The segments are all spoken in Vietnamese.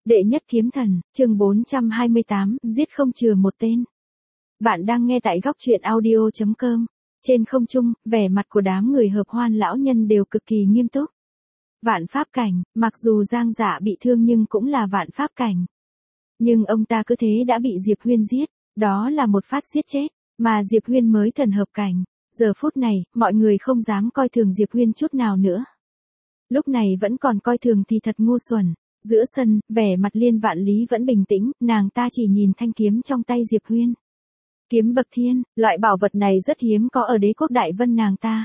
Đệ nhất kiếm thần, chương 428, giết không chừa một tên. Bạn đang nghe tại góc truyện audio.com. Trên không trung, vẻ mặt của đám người hợp hoan lão nhân đều cực kỳ nghiêm túc. Vạn pháp cảnh, mặc dù Giang Dạ bị thương nhưng cũng là vạn pháp cảnh. Nhưng ông ta cứ thế đã bị Diệp Huyên giết, đó là một phát giết chết, mà Diệp Huyên mới thần hợp cảnh. Giờ phút này, mọi người không dám coi thường Diệp Huyên chút nào nữa. Lúc này vẫn còn coi thường thì thật ngu xuẩn. Giữa sân, vẻ mặt Liên Vạn Lý vẫn bình tĩnh, nàng ta chỉ nhìn thanh kiếm trong tay Diệp Huyên. Kiếm bậc thiên, loại bảo vật này rất hiếm có ở đế quốc Đại Vân nàng ta.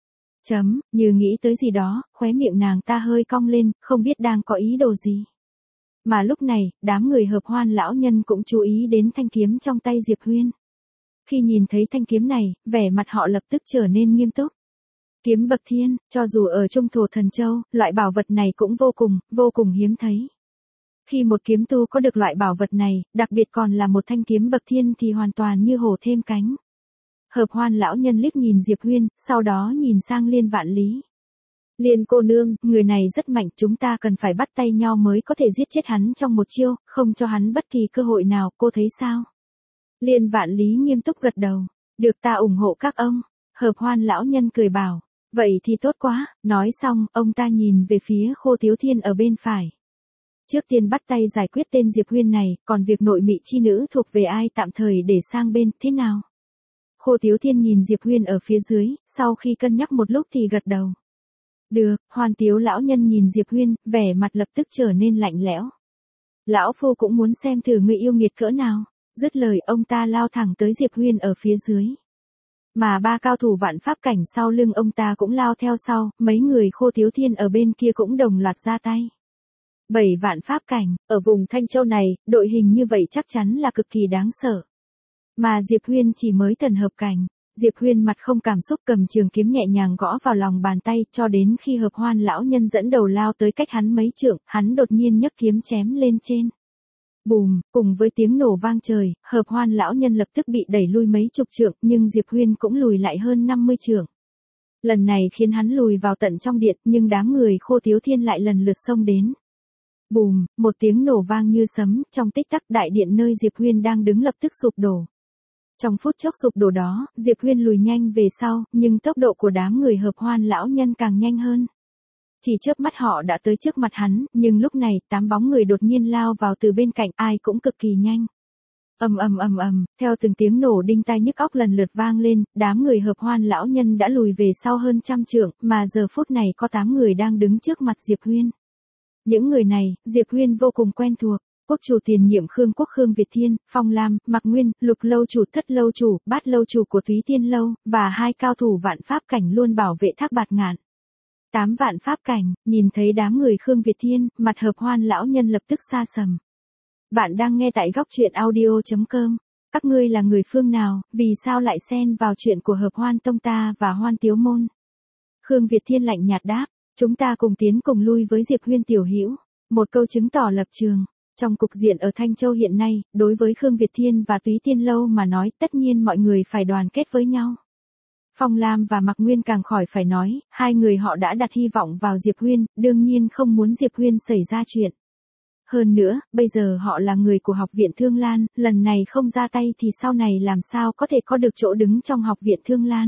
Như nghĩ tới gì đó, khóe miệng nàng ta hơi cong lên, không biết đang có ý đồ gì. Mà lúc này, đám người hợp hoan lão nhân cũng chú ý đến thanh kiếm trong tay Diệp Huyên. Khi nhìn thấy thanh kiếm này, vẻ mặt họ lập tức trở nên nghiêm túc. Kiếm bậc thiên, cho dù ở Trung Thổ Thần Châu, loại bảo vật này cũng vô cùng hiếm thấy. Khi một kiếm tu có được loại bảo vật này, đặc biệt còn là một thanh kiếm bậc thiên thì hoàn toàn như hổ thêm cánh. Hợp hoan lão nhân liếc nhìn Diệp Huyên, sau đó nhìn sang Liên Vạn Lý. Liên cô nương, người này rất mạnh, chúng ta cần phải bắt tay nhau mới có thể giết chết hắn trong một chiêu, không cho hắn bất kỳ cơ hội nào, cô thấy sao? Liên Vạn Lý nghiêm túc gật đầu, được ta ủng hộ các ông. Hợp hoan lão nhân cười bảo. Vậy thì tốt quá, nói xong, ông ta nhìn về phía Khô Thiếu Thiên ở bên phải. Trước tiên bắt tay giải quyết tên Diệp Huyên này, còn việc nội mị chi nữ thuộc về ai tạm thời để sang bên, thế nào? Khô Thiếu Thiên nhìn Diệp Huyên ở phía dưới, sau khi cân nhắc một lúc thì gật đầu. Được, Hoan Tiếu lão nhân nhìn Diệp Huyên, vẻ mặt lập tức trở nên lạnh lẽo. Lão phu cũng muốn xem thử người yêu nghiệt cỡ nào. Dứt lời ông ta lao thẳng tới Diệp Huyên ở phía dưới. Mà ba cao thủ vạn pháp cảnh sau lưng ông ta cũng lao theo sau, mấy người Khô Thiếu Thiên ở bên kia cũng đồng loạt ra tay. 7 vạn pháp cảnh, ở vùng Thanh Châu này, đội hình như vậy chắc chắn là cực kỳ đáng sợ. Mà Diệp Huyên chỉ mới thần hợp cảnh, Diệp Huyên mặt không cảm xúc cầm trường kiếm nhẹ nhàng gõ vào lòng bàn tay cho đến khi hợp hoan lão nhân dẫn đầu lao tới cách hắn mấy trượng, hắn đột nhiên nhấc kiếm chém lên trên. Bùm, cùng với tiếng nổ vang trời, hợp hoan lão nhân lập tức bị đẩy lui mấy chục trượng, nhưng Diệp Huyên cũng lùi lại hơn 50 trượng. Lần này khiến hắn lùi vào tận trong điện, nhưng đám người Khô Thiếu Thiên lại lần lượt xông đến. Bùm, một tiếng nổ vang như sấm, trong tích tắc đại điện nơi Diệp Huyên đang đứng lập tức sụp đổ. Trong phút chốc sụp đổ đó, Diệp Huyên lùi nhanh về sau, nhưng tốc độ của đám người hợp hoan lão nhân càng nhanh hơn. Chỉ chớp mắt họ đã tới trước mặt hắn, nhưng lúc này, 8 bóng người đột nhiên lao vào từ bên cạnh, ai cũng cực kỳ nhanh. Theo từng tiếng nổ đinh tai nhức óc lần lượt vang lên, đám người hợp hoan lão nhân đã lùi về sau hơn trăm trượng, mà giờ phút này có 8 người đang đứng trước mặt Diệp Huyên. Những người này, Diệp Huyên vô cùng quen thuộc. Quốc chủ tiền nhiệm Khương Quốc Khương Việt Thiên, Phong Lam, Mạc Nguyên, Lục lâu chủ Thất lâu chủ, Bát lâu chủ của Túy Tiên lâu, và 2 cao thủ vạn pháp cảnh luôn bảo vệ Thác Bạt Ngạn. 8 vạn pháp cảnh, nhìn thấy đám người Khương Việt Thiên, mặt hợp hoan lão nhân lập tức xa sầm. Bạn đang nghe tại góc truyện audio.com. Các ngươi là người phương nào, vì sao lại xen vào chuyện của hợp hoan tông ta và Hoan Tiếu môn? Khương Việt Thiên lạnh nhạt đáp, chúng ta cùng tiến cùng lui với Diệp Huyên tiểu hữu. Một câu chứng tỏ lập trường. Trong cục diện ở Thanh Châu hiện nay, đối với Khương Việt Thiên và Túy Tiên lâu mà nói, tất nhiên mọi người phải đoàn kết với nhau. Phong Lam và Mạc Nguyên càng khỏi phải nói, hai người họ đã đặt hy vọng vào Diệp Huyên, đương nhiên không muốn Diệp Huyên xảy ra chuyện. Hơn nữa, bây giờ họ là người của Học viện Thương Lan, lần này không ra tay thì sau này làm sao có thể có được chỗ đứng trong Học viện Thương Lan.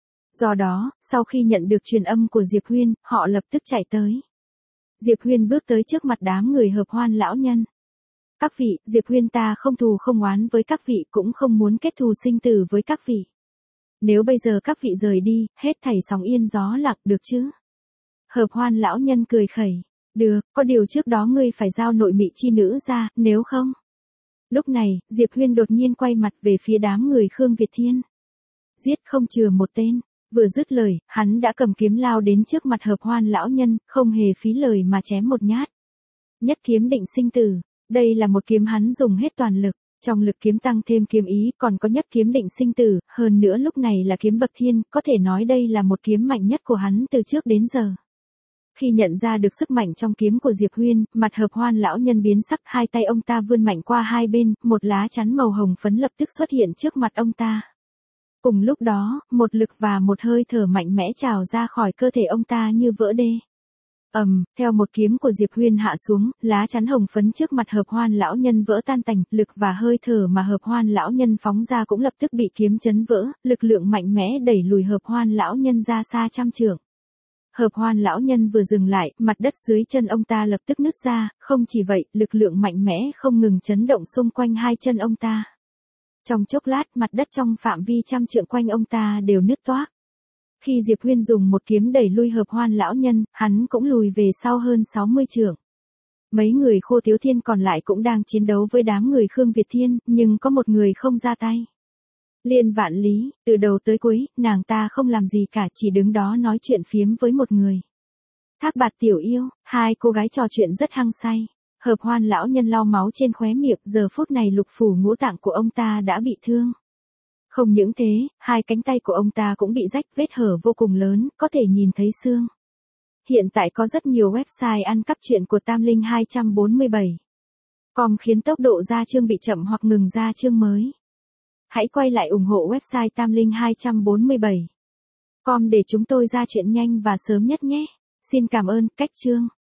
Do đó, sau khi nhận được truyền âm của Diệp Huyên, họ lập tức chạy tới. Diệp Huyên bước tới trước mặt đám người hợp hoan lão nhân. Các vị, Diệp Huyên ta không thù không oán với các vị, cũng không muốn kết thù sinh tử với các vị. Nếu bây giờ các vị rời đi, hết thảy sóng yên gió lặng, được chứ? Hợp hoan lão nhân cười khẩy. Được, có điều trước đó ngươi phải giao nội mị chi nữ ra, nếu không. Lúc này, Diệp Huyên đột nhiên quay mặt về phía đám người Khương Việt Thiên. Giết không chừa một tên. Vừa dứt lời, hắn đã cầm kiếm lao đến trước mặt hợp hoan lão nhân, không hề phí lời mà chém một nhát. Nhất kiếm định sinh tử. Đây là một kiếm hắn dùng hết toàn lực. Trong lực kiếm tăng thêm kiếm ý, còn có nhất kiếm định sinh tử, hơn nữa lúc này là kiếm bậc thiên, có thể nói đây là một kiếm mạnh nhất của hắn từ trước đến giờ. Khi nhận ra được sức mạnh trong kiếm của Diệp Huyên, mặt hợp hoan lão nhân biến sắc, hai tay ông ta vươn mạnh qua hai bên, một lá chắn màu hồng phấn lập tức xuất hiện trước mặt ông ta. Cùng lúc đó, một lực và một hơi thở mạnh mẽ trào ra khỏi cơ thể ông ta như vỡ đê. Theo một kiếm của Diệp Huyên hạ xuống, lá chắn hồng phấn trước mặt Hợp Hoan lão nhân vỡ tan tành, lực và hơi thở mà Hợp Hoan lão nhân phóng ra cũng lập tức bị kiếm chấn vỡ, lực lượng mạnh mẽ đẩy lùi Hợp Hoan lão nhân ra xa trăm trượng. Hợp Hoan lão nhân vừa dừng lại, mặt đất dưới chân ông ta lập tức nứt ra, không chỉ vậy, lực lượng mạnh mẽ không ngừng chấn động xung quanh hai chân ông ta. Trong chốc lát, mặt đất trong phạm vi trăm trượng quanh ông ta đều nứt toác. Khi Diệp Huyên dùng một kiếm đẩy lui Hợp Hoan lão nhân, hắn cũng lùi về sau hơn 60 trượng. Mấy người Khô Thiếu Thiên còn lại cũng đang chiến đấu với đám người Khương Việt Thiên, nhưng có một người không ra tay. Liên Vạn Lý, từ đầu tới cuối, nàng ta không làm gì cả, chỉ đứng đó nói chuyện phiếm với một người. Thác Bạt tiểu yêu, hai cô gái trò chuyện rất hăng say. Hợp Hoan lão nhân lau máu trên khóe miệng, giờ phút này lục phủ ngũ tạng của ông ta đã bị thương. Không những thế, hai cánh tay của ông ta cũng bị rách, vết hở vô cùng lớn, có thể nhìn thấy xương. Hiện tại có rất nhiều website ăn cắp truyện của Tam Linh 247. Com khiến tốc độ ra chương bị chậm hoặc ngừng ra chương mới. Hãy quay lại ủng hộ website Tam Linh 247. Com để chúng tôi ra chuyện nhanh và sớm nhất nhé. Xin cảm ơn, cách chương.